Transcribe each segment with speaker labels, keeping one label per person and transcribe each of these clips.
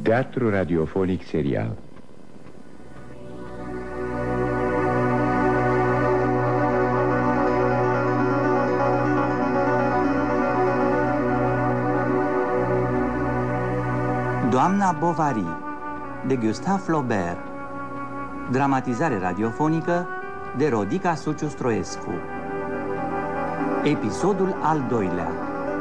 Speaker 1: Teatru radiofonic serial.
Speaker 2: Doamna Bovary, de Gustave Flaubert. Dramatizare radiofonică de Rodica Suciu Stroescu. Episodul al doilea.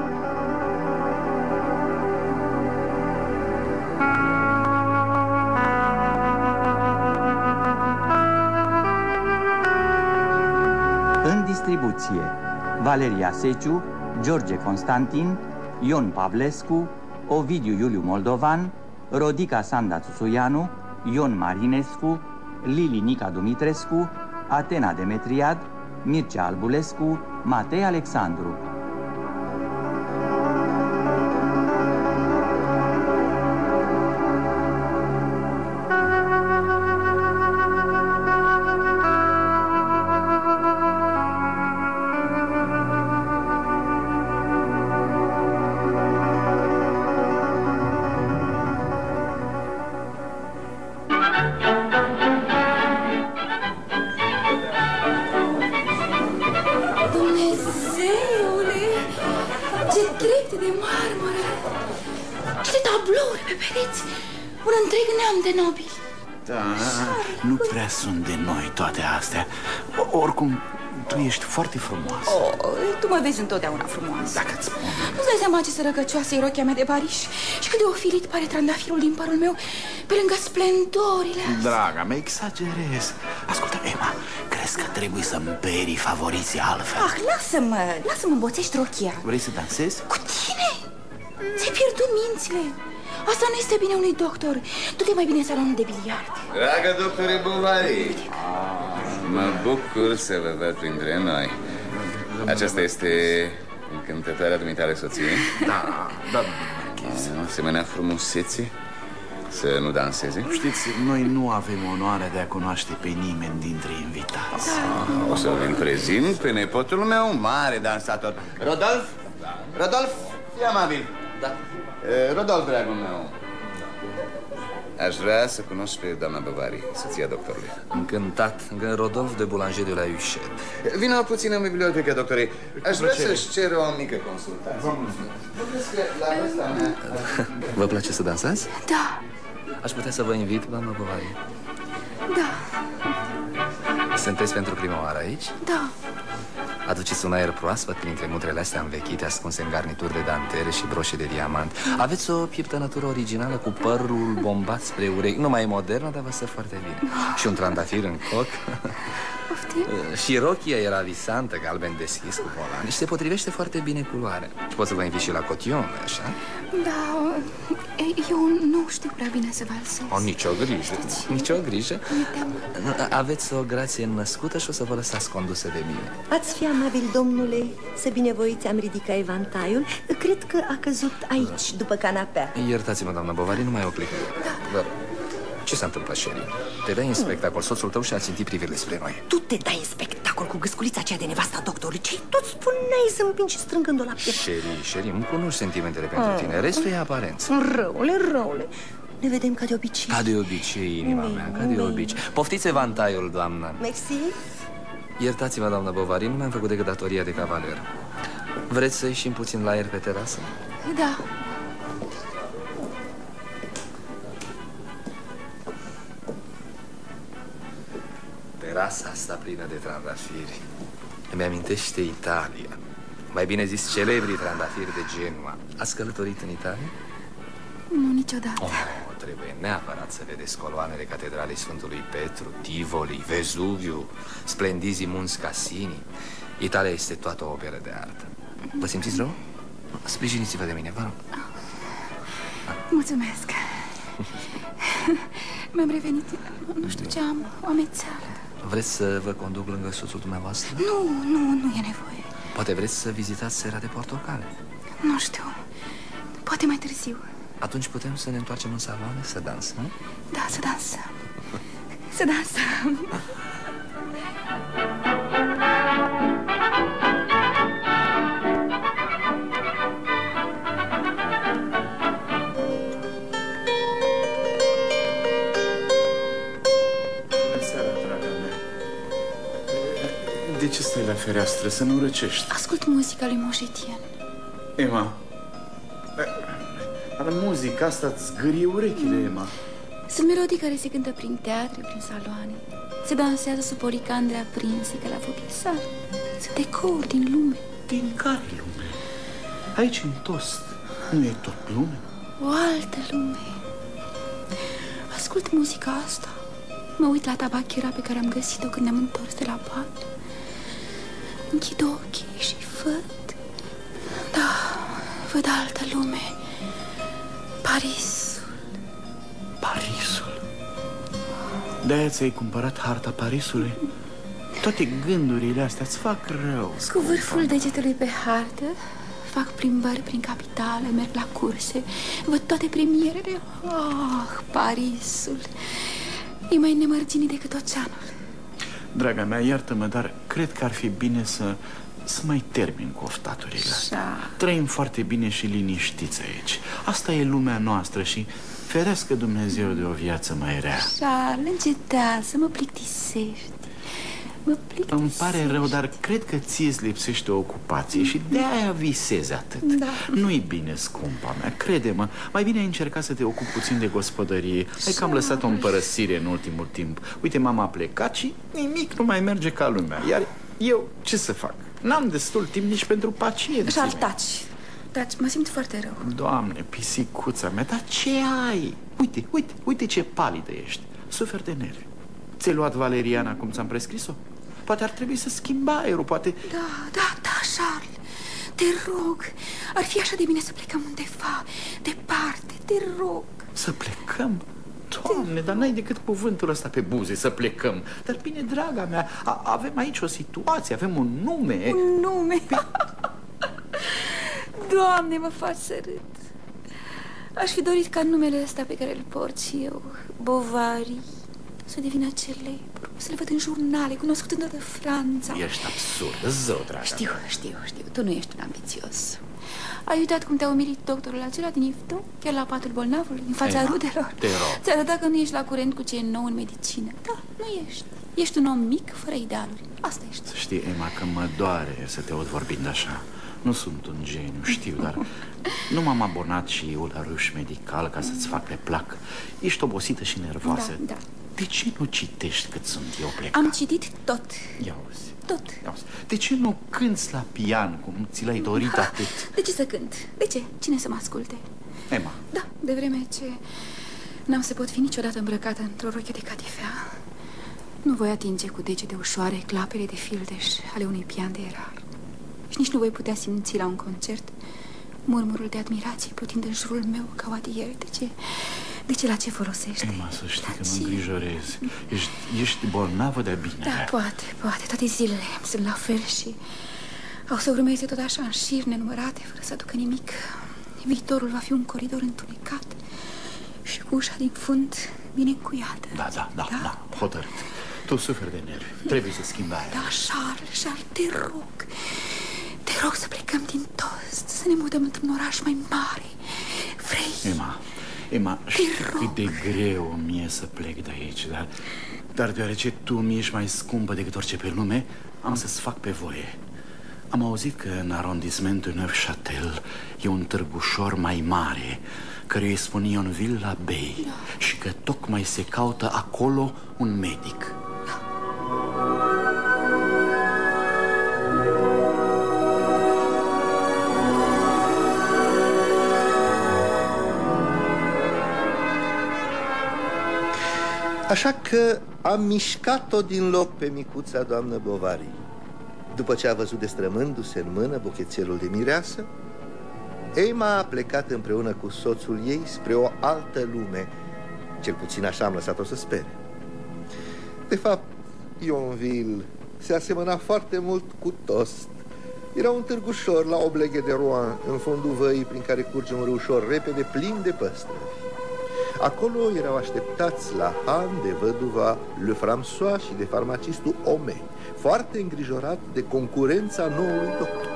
Speaker 2: În distribuție: Valeria Seciu, George Constantin, Ion Pavlescu, Ovidiu Iuliu Moldovan, Rodica Sanda Țuțuianu, Ion Marinescu, Lili Nica Dumitrescu, Atena Demetriad, Mircea Albulescu, Matei Alexandru.
Speaker 3: Sunt de noi toate astea. Oricum, tu ești foarte frumoasă.
Speaker 4: Tu mă vezi întotdeauna frumoasă.
Speaker 3: Dacă-ți spun.
Speaker 4: Nu-ți dai seama ce sărăcăcioasă e rochia mea de bariș și cât de ofilit pare trandafirul din părul meu pe lângă splendorile astea.
Speaker 3: Draga mea, exagerez. Ascultă, Emma, crezi că trebuie să-mi peri favoriții altfel?
Speaker 4: Lasă-mă îmboțești rochia.
Speaker 3: Vrei să dansezi?
Speaker 4: Cu tine? Ți-ai pierdut mințile. Asta nu este bine unui doctor. Du-te mai bine în salonul de biliard.
Speaker 5: Dragă doctore Bovary, mă bucur să vă văd printre noi. Aceasta este încântătoarea dumitale soție?
Speaker 3: Da.
Speaker 5: Asemenea frumusețe să nu danseze?
Speaker 3: Știți, noi nu avem onoarea de a cunoaște pe nimeni dintre invitați.
Speaker 5: O să vă prezint pe nepotul meu, mare dansator. Rodolf, fii amabil.
Speaker 6: Da.
Speaker 5: Rodolf, dragul meu, aș vrea să cunosc pe doamna Bovary, soția doctorului.
Speaker 6: Încântat, Rodolf de Boulanger de la Huchet.
Speaker 5: Vină puțin în bibliotecă, doctore. Aș vrea să-și cer o mică consultație.
Speaker 6: Vă place să dansați?
Speaker 4: Da.
Speaker 6: Aș putea să vă invit, doamna Bovary.
Speaker 4: Da.
Speaker 6: Sunteți pentru prima oară aici?
Speaker 4: Da.
Speaker 6: Aduceți un aer proaspăt printre mutrele astea învechite, ascunse în garnituri de dantele și broșe de diamant. Aveți o pieptănătură originală cu părul bombat spre urechi. Nu mai e modernă, dar vă stă foarte bine. Și un trandafir în coc.
Speaker 4: Poftim?
Speaker 6: Și rochia era visantă, galben deschis cu volan. Și se potrivește foarte bine culoarea. Pot să vă invit și la cotion, așa?
Speaker 4: Da, eu nu știu prea bine să valsez.
Speaker 6: Nicio grijă. Aveți o grație născută și o să vă lăsați condusă de mine.
Speaker 7: Ați fi amabil, domnule, să binevoiți, am ridicat evantaiul. Cred că a căzut aici, după canapea.
Speaker 6: Iertați-mă, doamna Bovary, nu mai o clică. Vă rog. Ce s-a întâmplat, Sherry? Te dai în spectacol, soțul tău și-a țintit privirile spre noi.
Speaker 7: Tu te dai în spectacol cu gâsculița aceea de nevasta doctorului. Ce-i tot spuneai zâmbind și strângând-o la piept?
Speaker 6: Sherry, îmi cunoști sentimentele pentru tine. Restul e aparență.
Speaker 7: Răule. Ne vedem ca de obicei.
Speaker 6: Ca de obicei, inima mea, ca de obicei. Poftiți evantaiul, doamnă.
Speaker 7: Mersi.
Speaker 6: Iertați-mă, doamna Bovary, nu mi-am făcut decât datoria de cavaler. Vreți să ieșim puțin la aer pe terasă?
Speaker 4: Da.
Speaker 6: Terasa asta plină de trandafiri îmi amintește Italia. Mai bine zis, celebrii trandafiri de Genua. Ați călătorit în Italia?
Speaker 4: Nu, niciodată.
Speaker 6: Trebuie neapărat să vedeți coloanele catedralei Sfântului Petru, Tivoli, Vezuviu, splendizii munți Cassini. Italia este toată o operă de artă. Vă simțiți rău? Sprijiniți-vă de mine, vă rog.
Speaker 4: Mulțumesc. Mi-am revenit. Nu știu ce am, o amețeală.
Speaker 6: Vreți să vă conduc lângă soțul dumneavoastră?
Speaker 4: Nu e nevoie.
Speaker 6: Poate vreți să vizitați Sera de Portocale?
Speaker 4: Nu știu, poate mai târziu.
Speaker 6: Atunci putem să ne întoarcem în saloane, să dansăm?
Speaker 4: Da, să dansăm. Să dansăm.
Speaker 3: De ce stai la fereastră? Să nu răcești.
Speaker 4: Ascult muzica lui Moș Etienne.
Speaker 3: Emma, dar muzica asta îți zgârie urechile, Emma.
Speaker 4: Sunt melodii care se cântă prin teatre, prin saloane. Se dansează sub oricandre aprinse ca la Vaubyessard. Sunt ecouri din lume.
Speaker 3: Din care lume? Aici, în Tost, nu e tot lume?
Speaker 4: O altă lume. Ascult muzica asta. Mă uit la tabachera pe care am găsit-o când ne-am întors de la pat. Închid ochii și văd. Da, văd altă lume. Parisul.
Speaker 3: Parisul? De-aia ți-ai cumpărat harta Parisului? Toate gândurile astea îți fac rău.
Speaker 4: Cu vârful degetului pe hartă fac plimbări prin capitală, merg la curse, văd toate premierele. Ah, Parisul e mai nemărginit decât oceanul.
Speaker 3: Draga mea, iartă-mă, dar cred că ar fi bine să mai termin cu oftaturile astea. Trăim foarte bine și liniștiți aici. Asta e lumea noastră și ferească Dumnezeu de o viață mai rea.
Speaker 4: Charles, încetează, mă plictisești.
Speaker 3: Îmi pare rău, dar cred că ție-ți lipsește o ocupație și de-aia visezi atât.
Speaker 4: Da.
Speaker 3: Nu-i bine, scumpa mea, crede-mă. Mai bine ai încercat să te ocupi puțin de gospodărie. Hai că am lăsat-o în părăsire în ultimul timp. Uite, mama a plecat și nimic nu mai merge ca lumea. Iar eu ce să fac? N-am destul timp nici pentru pacienții.
Speaker 4: Charles, taci, mă simt foarte rău.
Speaker 3: Doamne, pisicuța mea, dar ce ai? Uite ce palidă ești. Suferi de nervi. Ți-ai luat valeriana cum ți-am prescris-o? Poate ar trebui să schimbi aerul, poate...
Speaker 4: Da, Charles, te rog. Ar fi așa de bine să plecăm undeva, departe, te rog.
Speaker 3: Să plecăm? Doamne, dar n-ai decât cuvântul ăsta pe buze, să plecăm. Dar bine, draga mea, avem aici o situație, avem un nume.
Speaker 4: Un nume? Doamne, mă faci să râd. Aș fi dorit ca numele ăsta pe care îl port și eu, Bovary, să devină celebru, să le văd în jurnale, cunoscut în toată Franța.
Speaker 3: Ești absurd, zău, draga.
Speaker 4: Știu, tu nu ești un ambițios. Ai uitat cum te-a umilit doctorul acela din Ifto, chiar la patul bolnavului, în fața rudelor?
Speaker 3: Te rog.
Speaker 4: Ți-a arătat că nu ești la curent cu ce e nou în medicină. Da, nu ești. Ești un om mic, fără idealuri. Asta ești.
Speaker 3: Știi, Emma, că mă doare să te aud vorbind așa. Nu sunt un geniu, știu, dar nu m-am abonat și eu la ruș medical ca să-ți fac pe plac. Ești obosită și nervoasă.
Speaker 4: Da.
Speaker 3: De ce nu citești cât sunt eu plecat?
Speaker 4: Am citit tot.
Speaker 3: Ia auzi.
Speaker 4: Tot.
Speaker 3: De ce nu cânți la pian cum ți l-ai dorit atât?
Speaker 4: De ce să cânt? De ce? Cine să mă asculte?
Speaker 3: Emma.
Speaker 4: Da, de vreme ce n-am să pot fi niciodată îmbrăcată într-o roche de catifea, nu voi atinge cu degete ușoare clapele de fildeș ale unui pian de erar. Și nici nu voi putea simți la un concert murmurul de admirație plutind în jurul meu ca o adier. De ce la ce folosește?
Speaker 3: Emma, să știi că mă îngrijorezi. Ești bolnavă de bine.
Speaker 4: Da, poate. Toate zilele sunt la fel și au să urmeze tot așa în șir nenumărate, fără să aducă nimic. Viitorul va fi un coridor întunecat și cu ușa din fund bine încuiată.
Speaker 3: Da, hotărât. Tu suferi de nervi. Trebuie să schimbi aia.
Speaker 4: Da, Charles, te rog să plecăm din Tost, să ne mutăm într-un oraș mai mare. Vrei?
Speaker 3: Emma, știu cât de greu mi-e să plec de aici, dar deoarece tu mi ești mai scumpă decât orice pe lume, am să-ți fac pe voie. Am auzit că în arondismentul Neufchâtel e un târgușor mai mare, căruia îi spun Yonville la Bay, și că tocmai se caută acolo un medic.
Speaker 8: Așa că am mișcat-o din loc pe micuța doamnă Bovary. După ce a văzut destrămându-se în mână bochețelul de mireasă, Emma a plecat împreună cu soțul ei spre o altă lume. Cel puțin așa am lăsat-o să spere. De fapt, Yonville se asemăna foarte mult cu Tost. Era un târgușor la Obleghe de Rouen, în fundul văii prin care curge un râușor repede plin de păstrăvi. Acolo erau așteptați la Han de văduva Le François și de farmacistul Homais, foarte îngrijorat de concurența noului doctor.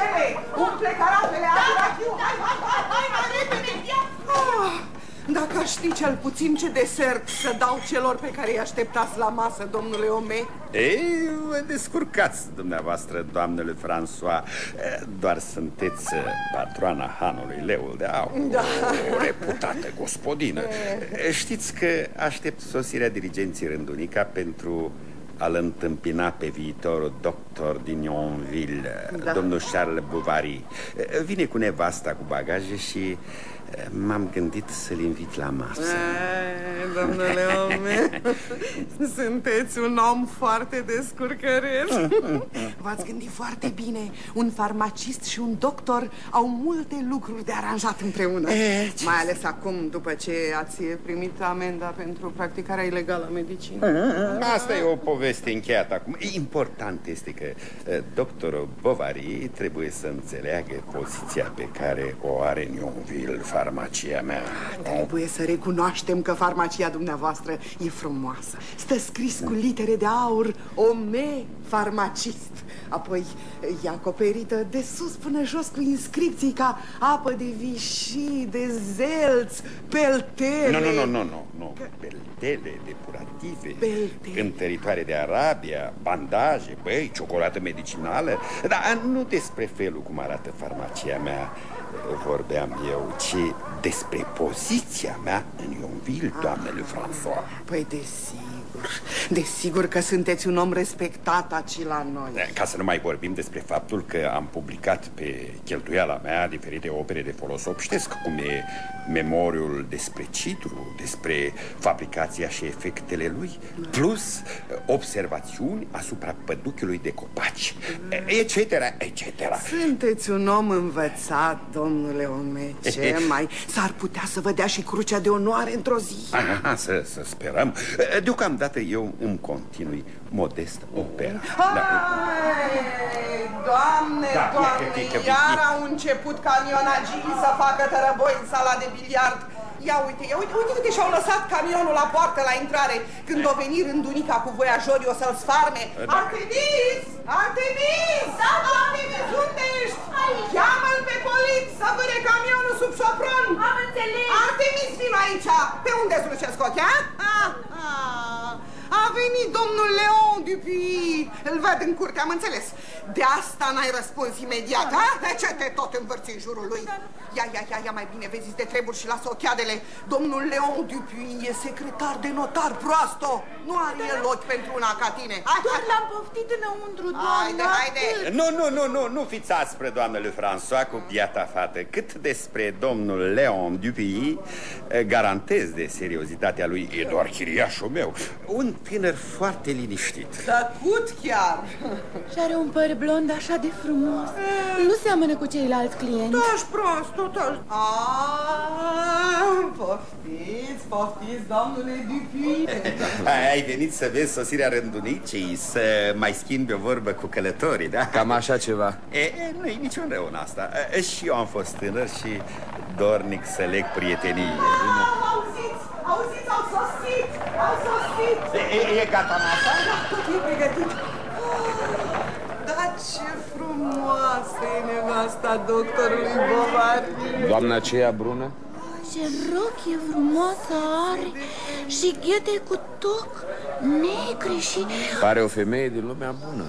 Speaker 9: Dacă aș știi cel puțin ce desert să dau celor pe care îi așteptați la masă, domnule Ome?
Speaker 10: Ei, vă descurcați dumneavoastră, doamnele François. Doar sunteți patroana hanului Leul de Aur,
Speaker 9: da.
Speaker 10: O reputată gospodină. Știți că aștept sosirea dirigenții Rândunica pentru a-l întâmpina pe viitorul doctor din Yonville, da. Domnul Charles Bovary. Vine cu nevasta cu bagaje și m-am gândit să-l invit la masă.
Speaker 9: Domnule Ome, sunteți un om foarte descurcăreț. V-ați gândit foarte bine. Un farmacist și un doctor au multe lucruri de aranjat împreună. Mai ales acum, după ce ați primit amenda pentru practicarea ilegală a medicinei.
Speaker 10: Asta e o poveste încheiată acum. Important este că doctorul Bovary trebuie să înțeleagă poziția pe care o are în Yonville farmacia mea.
Speaker 9: Trebuie să recunoaștem că farmacia dumneavoastră e frumoasă. Stă scris cu litere de aur Ome farmacist. Apoi e acoperită de sus până jos cu inscripții ca apă de vișii, de zelți, peltele.
Speaker 10: Nu. Peltele depurative, cântăritoare de Arabia, bandaje, băi, ciocolată medicinală. Dar nu despre felul cum arată farmacia mea vorbeam eu, ci despre poziția mea în Yonville, doamnele François.
Speaker 9: Păi desigur că sunteți un om respectat aici la noi.
Speaker 10: Ca să nu mai vorbim despre faptul că am publicat pe cheltuiala mea diferite opere de folos obștesc, cum e memoriul despre citru, despre fabricația și efectele lui, plus observațiuni asupra păduchiului de copaci, etc.
Speaker 9: Sunteți un om învățat, domnule Ome. Ce mai? S-ar putea să vă dea și crucea de onoare într-o zi.
Speaker 10: Să sperăm. Deocamdată eu îmi continui modest opera.
Speaker 9: Doamne, iar au început camionagii să facă tărăboi în sala de biliard. Ia uite și-au lăsat camionul la poartă la intrare când o veni Rândunica cu voiajorii o să-l sfarme. Artemis! Da, Artemis, unde ești? Cheamă-l pe poliț să vâre camionul sub șopron.
Speaker 7: Am înțeles.
Speaker 9: Artemis, vino aici. Pe unde slucesc ochii, A venit domnul Leon Dupuis. Îl văd în curte, am înțeles. De asta n-ai răspuns imediat, De ce te tot învârți în jurul lui? Ia mai bine, vezi de treburi și lasă ochiadele. Domnul Leon Dupuis e secretar de notar, proasto. Nu are el ochi pentru una ca tine.
Speaker 7: Doar l-am poftit înăuntru, doamna.
Speaker 9: Haide.
Speaker 10: Nu fiți aspră, doamnele François, cu biata fată. Cât despre domnul Leon Dupuis, garantez de seriozitatea lui, e doar chiriașul meu. Un tânăr foarte liniștit.
Speaker 9: Tăcut chiar.
Speaker 7: Și are un păr blond așa de frumos. Nu seamănă cu ceilalți clienți.
Speaker 9: Toți prost, Poftiți, domnule Dupuis.
Speaker 10: Ai venit să vezi sosirea Rândunicii, să mai schimbi o vorbă cu călătorii, da?
Speaker 6: Cam așa ceva.
Speaker 10: Nu-i niciun rău în asta. Și eu am fost tânăr și dornic să leg prietenii.
Speaker 9: Auziți, au sosit.
Speaker 10: E gata masa?
Speaker 9: Tot e pregătit. Dar ce frumoasă e nevasta doctorului Bovary.
Speaker 6: Doamna aceea brună?
Speaker 7: Ce rochie frumoasă are și ghete cu toc negri și...
Speaker 6: Pare o femeie din lumea bună.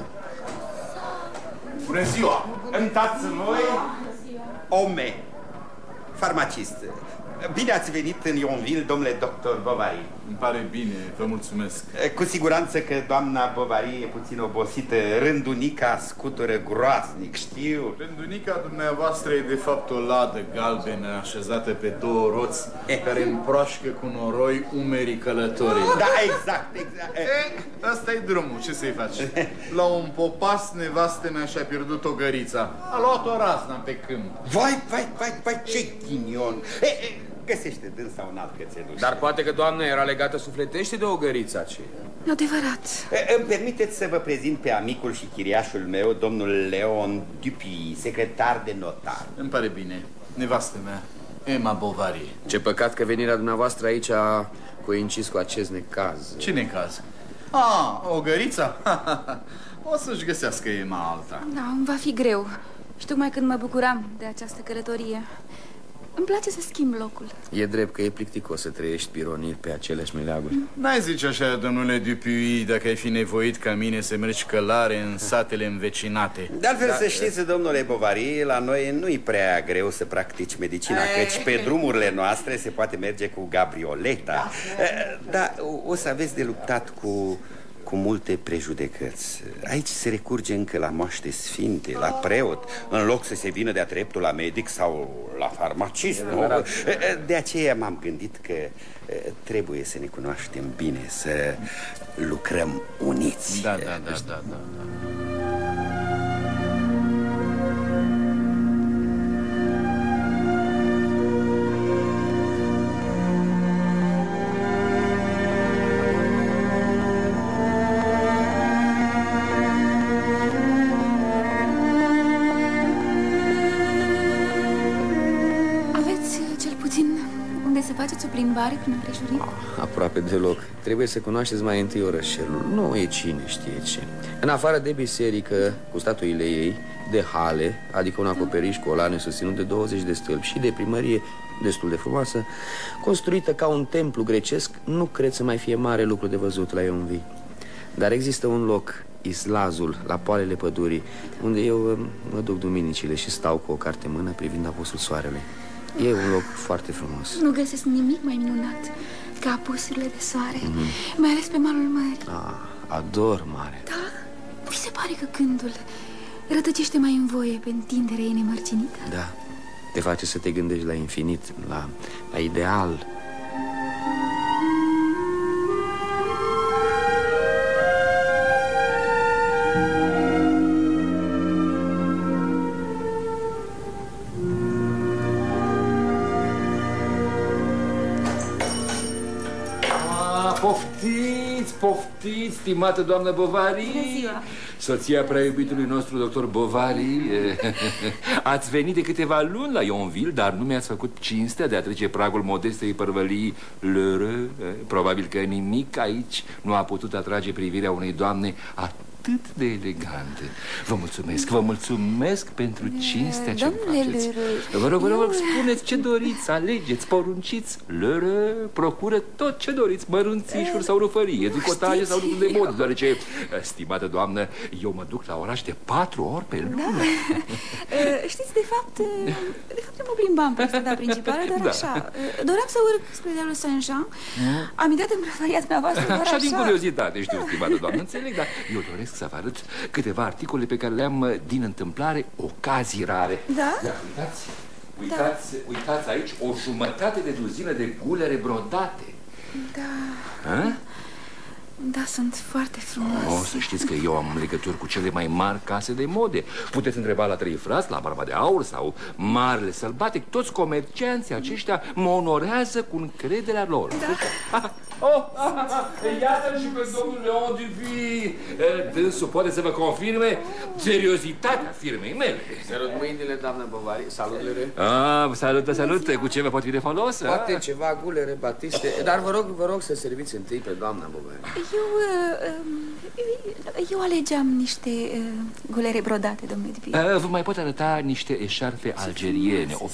Speaker 10: Bună ziua! Întați voi Ome, farmacist. Bine ați venit în Yonville, domnule doctor Bovary.
Speaker 3: Îmi pare bine, vă mulțumesc.
Speaker 10: Cu siguranță că doamna Bovary e puțin obosită. Rândunica scutură groaznic, știu.
Speaker 3: Rândunica dumneavoastră e de fapt o ladă galbenă așezată pe două roți care împroașcă cu noroi umerii călătorii.
Speaker 10: Da, exact.
Speaker 3: Asta e drumul, ce să-i faci? La un popas nevastă mea și-a pierdut o gărița. A luat-o razna pe câmp.
Speaker 10: Vai, ce ghinion. Găsește dânsa un alt cățeluș.
Speaker 6: Dar poate că doamna era legată sufletește de o găriță aceea.
Speaker 4: Adevărat.
Speaker 10: Îmi permiteți să vă prezint pe amicul și chiriașul meu, domnul Leon Dupuis, secretar de notar.
Speaker 3: Îmi pare bine. Nevastă mea, Emma Bovary.
Speaker 6: Ce păcat că venirea dumneavoastră aici a coincis cu acest necaz.
Speaker 3: Ce necaz? O găriță? O să-și găsească Emma alta.
Speaker 4: Da, îmi va fi greu. Și tocmai când mă bucuram de această călătorie. Îmi place să schimb locul.
Speaker 11: E drept că e plicticos să trăiești pironil pe aceleași meleaguri.
Speaker 3: N-ai zice așa, domnule Dupuy, dacă ai fi nevoit ca mine să mergi călare în satele învecinate.
Speaker 10: De altfel, să știți, domnule Bovary, la noi nu-i prea greu să practici medicina, căci pe drumurile noastre se poate merge cu gabrioleta. Dar o să aveți de luptat cu multe prejudecăți. Aici se recurge încă la moaște sfinte, la preot, în loc să se vină de-a dreptul la medic sau la farmacist. De aceea m-am gândit că trebuie să ne cunoaștem bine, să lucrăm uniți.
Speaker 3: Da.
Speaker 4: Faceți o plimbare prin împrejurim?
Speaker 11: Aproape deloc. Trebuie să cunoașteți mai întâi orășelul. Nu e cine știe ce. În afară de biserică, cu statuile ei, de hale, adică un acoperiș cu olane susținut de 20 de stâlpi, și de primărie destul de frumoasă, construită ca un templu grecesc, nu cred să mai fie mare lucru de văzut la Yonville. Dar există un loc, Islazul, la poalele pădurii, unde eu mă duc duminicile și stau cu o carte în mână privind apusul soarelui. E un loc foarte frumos.
Speaker 4: Nu găsesc nimic mai minunat ca apusurile de soare, mai ales pe malul mării.
Speaker 11: Ador mare.
Speaker 4: Da? Mi se pare că gândul rătăcește mai în voie pe întinderea ei nemărginită.
Speaker 11: Da, te face să te gândești la infinit, la ideal.
Speaker 12: Poftiți, stimată doamnă Bovary.
Speaker 4: Bună ziua.
Speaker 12: Soția prea iubitului nostru, doctor Bovary. Ați venit de câteva luni la Yonville, dar nu mi-ați făcut cinstea de a trece pragul modestei părvălii Lheureux. Probabil că nimic aici nu a putut atrage privirea unei doamne atât de elegante. Vă mulțumesc pentru cinstea ce faceți. Vă rog, spuneți ce doriți, alegeți, porunciți. Lheureux procură tot ce doriți, mărunțișuri sau rufărie, tricotaje sau lucruri de mod, deoarece, stimată doamnă, eu mă duc la oraș de 4 ori pe lună.
Speaker 4: Știți, de fapt nu mă plimbam pe strada principală, dar așa. Doream să urc spre dealul Saint-Jean. Am intrat în prăvăria dumneavoastră, doar așa.
Speaker 12: Din curiozitate, știu, stimată doamnă, înțeleg, dar eu doresc să vă arăt câteva articole pe care le-am din întâmplare, ocazii rare.
Speaker 4: Da?
Speaker 12: Uitați aici o jumătate de duzină de gulere brodate.
Speaker 4: Da. Da, sunt foarte frumoase.
Speaker 12: Să știți că eu am legături cu cele mai mari case de mode. Puteți întreba la Trei Frați, la Barba de Aur sau Marele Sălbatic. Toți comercianții aceștia mă onorează cu încrederea lor.
Speaker 4: Da.
Speaker 12: Iată-l și pe domnul Leon Dupuy. Dânsul poate să vă confirme seriozitatea firmei mele.
Speaker 11: Sărut mâinile, doamnă Bovary. Salut.
Speaker 12: Salut. Cu ce vă pot fi de folos?
Speaker 11: Poate ceva gulere, batiste. Dar vă rog să serviți întâi pe doamna Bovary.
Speaker 4: Eu alegeam niște gulere brodate, domnule Dupuy.
Speaker 12: Vă mai pot arăta niște eșarfe algeriene. O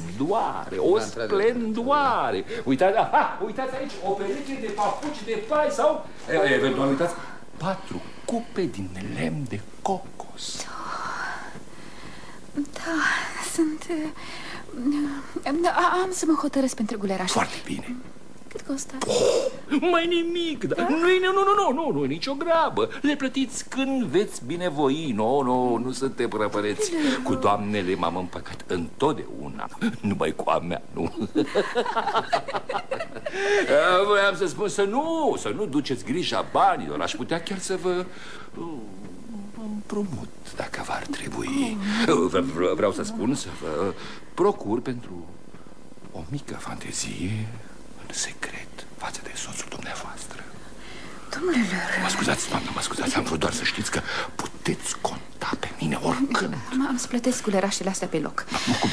Speaker 12: splendoare. Uitați aici, o pereche de papuci de pai sau, eventual, uitați, 4 cupe din lemn de cocos.
Speaker 4: Da, am să mă hotărăsc pentru guleraș.
Speaker 12: Foarte bine.
Speaker 4: Cât costă?
Speaker 12: Mai nimic, da? Nu e nicio grabă. Le plătiți când veți binevoi. Nu suntem răpăreți. Cu doamnele m-am împăcat întotdeauna. Numai cu a mea, nu. Voiam să spun să nu duceți grija banilor. Aș putea chiar să vă împrumut, dacă v-ar trebui. Vreau să spun să vă procur pentru o mică fantezie în secret față de soțul dumneavoastră.
Speaker 4: Domnule Lheureux.
Speaker 12: Mă scuzați, am vrut doar să știți că puteți conta pe mine oricând.
Speaker 4: Am să plătesc gulerașele astea pe loc.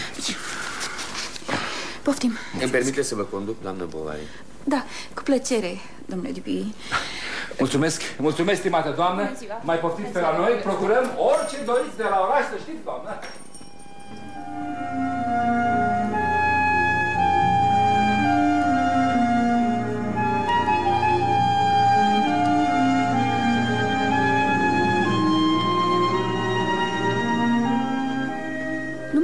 Speaker 4: Poftim.
Speaker 11: Îmi permite să vă conduc, doamnă Bovary?
Speaker 4: Da, cu plăcere, domnule Dupuy.
Speaker 12: Mulțumesc, stimată doamnă. Mai poftiți pe la noi, procurăm orice doriți de la oraș, să știți, doamnă.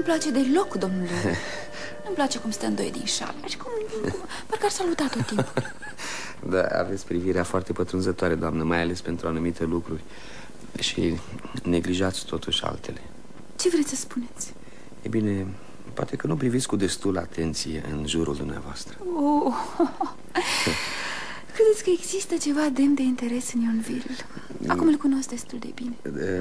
Speaker 4: place deloc, domnule. Nu-mi place cum stă în doi din șale. Și cum parcă ar saluta tot timpul.
Speaker 11: Da, aveți privirea foarte pătrunzătoare, doamnă, mai ales pentru anumite lucruri. Și neglijați totuși altele.
Speaker 4: Ce vreți să spuneți?
Speaker 11: E bine, poate că nu priviți cu destul atenție în jurul dumneavoastră.
Speaker 4: Credeți că există ceva demn de interes în Yonville? Acum îl cunosc destul de bine.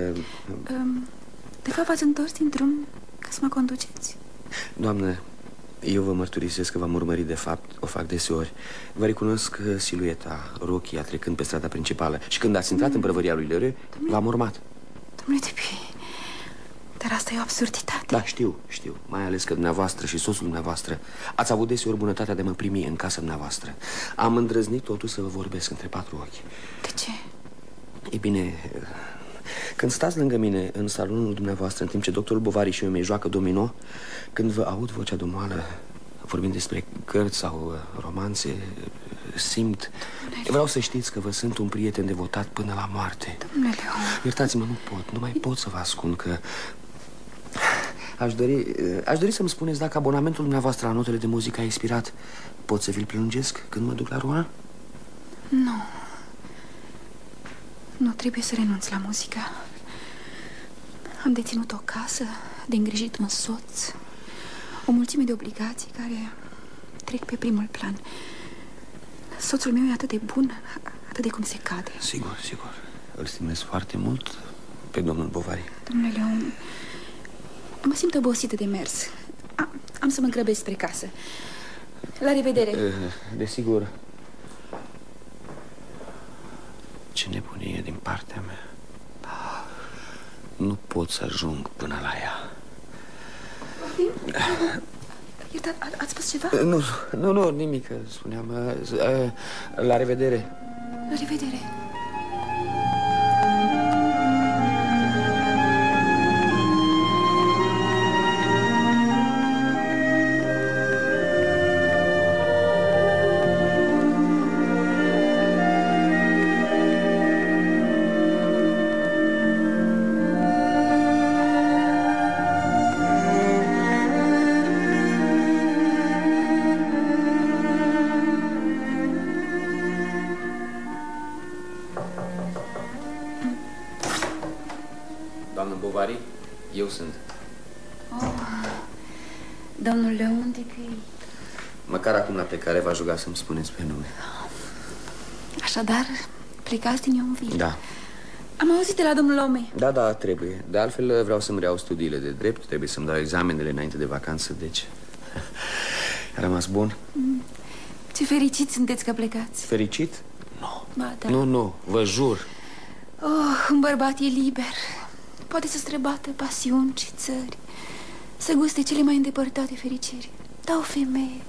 Speaker 4: De fapt, ați întors din drum ca să mă conduceți?
Speaker 11: Doamnă, eu vă mărturisesc că v-am urmărit de fapt, o fac deseori. Vă recunosc silueta, rochia trecând pe strada principală. Și când ați intrat în prăvăria lui Leroy, v-am urmat.
Speaker 4: Domnule Dupuis, dar asta e o absurditate.
Speaker 11: Da, știu. Mai ales că dumneavoastră și soțul dumneavoastră ați avut deseori bunătatea de a mă primi în casa dumneavoastră. Am îndrăznit totuși să vă vorbesc între patru ochi.
Speaker 4: De ce?
Speaker 11: E bine, când stați lângă mine în salonul dumneavoastră, în timp ce doctorul Bovary și eu mi joacă domino, când vă aud vocea dumoală vorbind despre cărți sau romanțe, simt... Vreau să știți că vă sunt un prieten devotat până la moarte.
Speaker 4: Domnule Leon,
Speaker 11: iertați-mă, nu mai pot să vă ascund că... Aș dori să-mi spuneți dacă abonamentul dumneavoastră la notele de muzică a expirat. Pot să vi-l prelungesc când mă duc la Rouen?
Speaker 4: Nu trebuie să renunț la muzică. Am deținut o casă, de îngrijit un soț, o mulțime de obligații care trec pe primul plan. Soțul meu e atât de bun, atât de cum se cade.
Speaker 11: Sigur. Îl stimez foarte mult pe domnul Bovary.
Speaker 4: Domnule Leon, mă simt obosită de mers. Am să mă grăbesc spre casă. La revedere.
Speaker 11: Desigur. Ce nebunie din partea mea. Nu pot să ajung până la ea.
Speaker 4: Iertat, ați spus ceva?
Speaker 11: Nu, nimic, spuneam. La revedere.
Speaker 4: La revedere.
Speaker 11: Eu sunt.
Speaker 4: Domnul Leon Dupuis.
Speaker 11: Măcar acum la plecare v-aș ruga să-mi spuneți pe nume.
Speaker 4: Așadar, plecați din Yonville.
Speaker 11: Da.
Speaker 4: Am auzit de la domnul Lome.
Speaker 11: Da, trebuie. De altfel vreau să-mi reau studiile de drept. Trebuie să-mi dau examenele înainte de vacanță, deci a rămas bun.
Speaker 4: Ce fericit sunteți că plecați.
Speaker 11: Fericit?
Speaker 4: Nu. Ba, da.
Speaker 11: Nu, vă jur.
Speaker 4: Un bărbat e liber. Poate să străbată pasiuni și țări, să guste cele mai îndepărtate fericiri. Dar o femeie,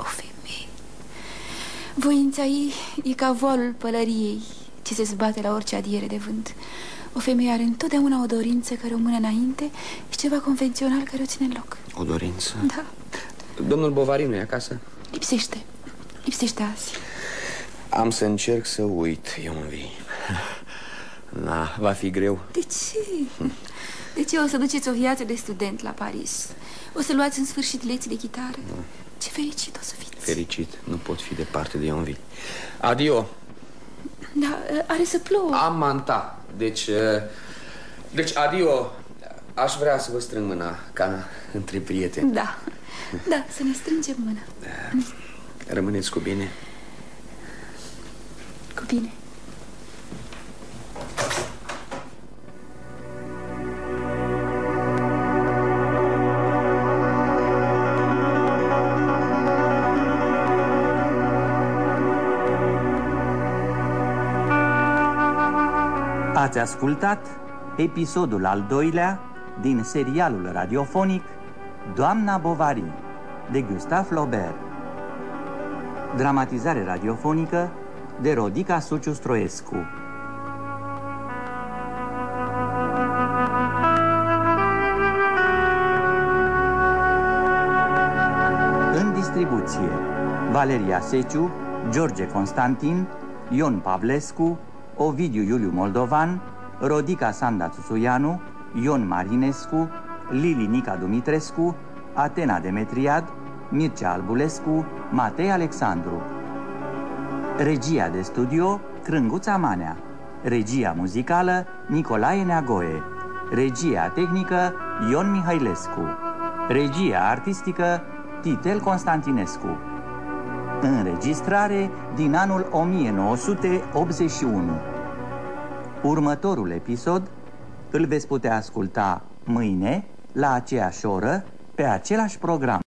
Speaker 4: voința ei e ca volul pălăriei ce se zbate la orice adiere de vânt. O femeie are întotdeauna o dorință care o mână înainte și ceva convențional care o ține în loc.
Speaker 11: O dorință?
Speaker 4: Da.
Speaker 11: Domnul Bovary nu e acasă?
Speaker 4: Lipsește azi.
Speaker 11: Am să încerc să uit, Yonville. Da, va fi greu.
Speaker 4: De ce? De ce o să duceți o viață de student la Paris? O să luați în sfârșit lecții de chitară? Ce fericit o să fiți.
Speaker 11: Fericit, nu pot fi departe de Yonville. Adio.
Speaker 4: Da, are să plouă.
Speaker 11: Am manta. Deci adio. Aș vrea să vă strâng mâna ca între prieteni.
Speaker 4: Da, să ne strângem mâna.
Speaker 11: Rămâneți cu bine.
Speaker 4: Cu bine.
Speaker 2: Ați ascultat episodul al doilea din serialul radiofonic Doamna Bovary de Gustave Flaubert. Dramatizare radiofonică de Rodica Suciu-Stroescu. În distribuție: Valeria Seciu, George Constantin, Ion Pavlescu, Ovidiu Iuliu Moldovan, Rodica Sanda Țuțuianu, Ion Marinescu, Lili Nica Dumitrescu, Atena Demetriad, Mircea Albulescu, Matei Alexandru. Regia de studio Crânguța Manea. Regia muzicală Nicolae Neagoe. Regia tehnică Ion Mihailescu. Regia artistică Titel Constantinescu. Înregistrare din anul 1981. Următorul episod îl veți putea asculta mâine la aceeași oră pe același program.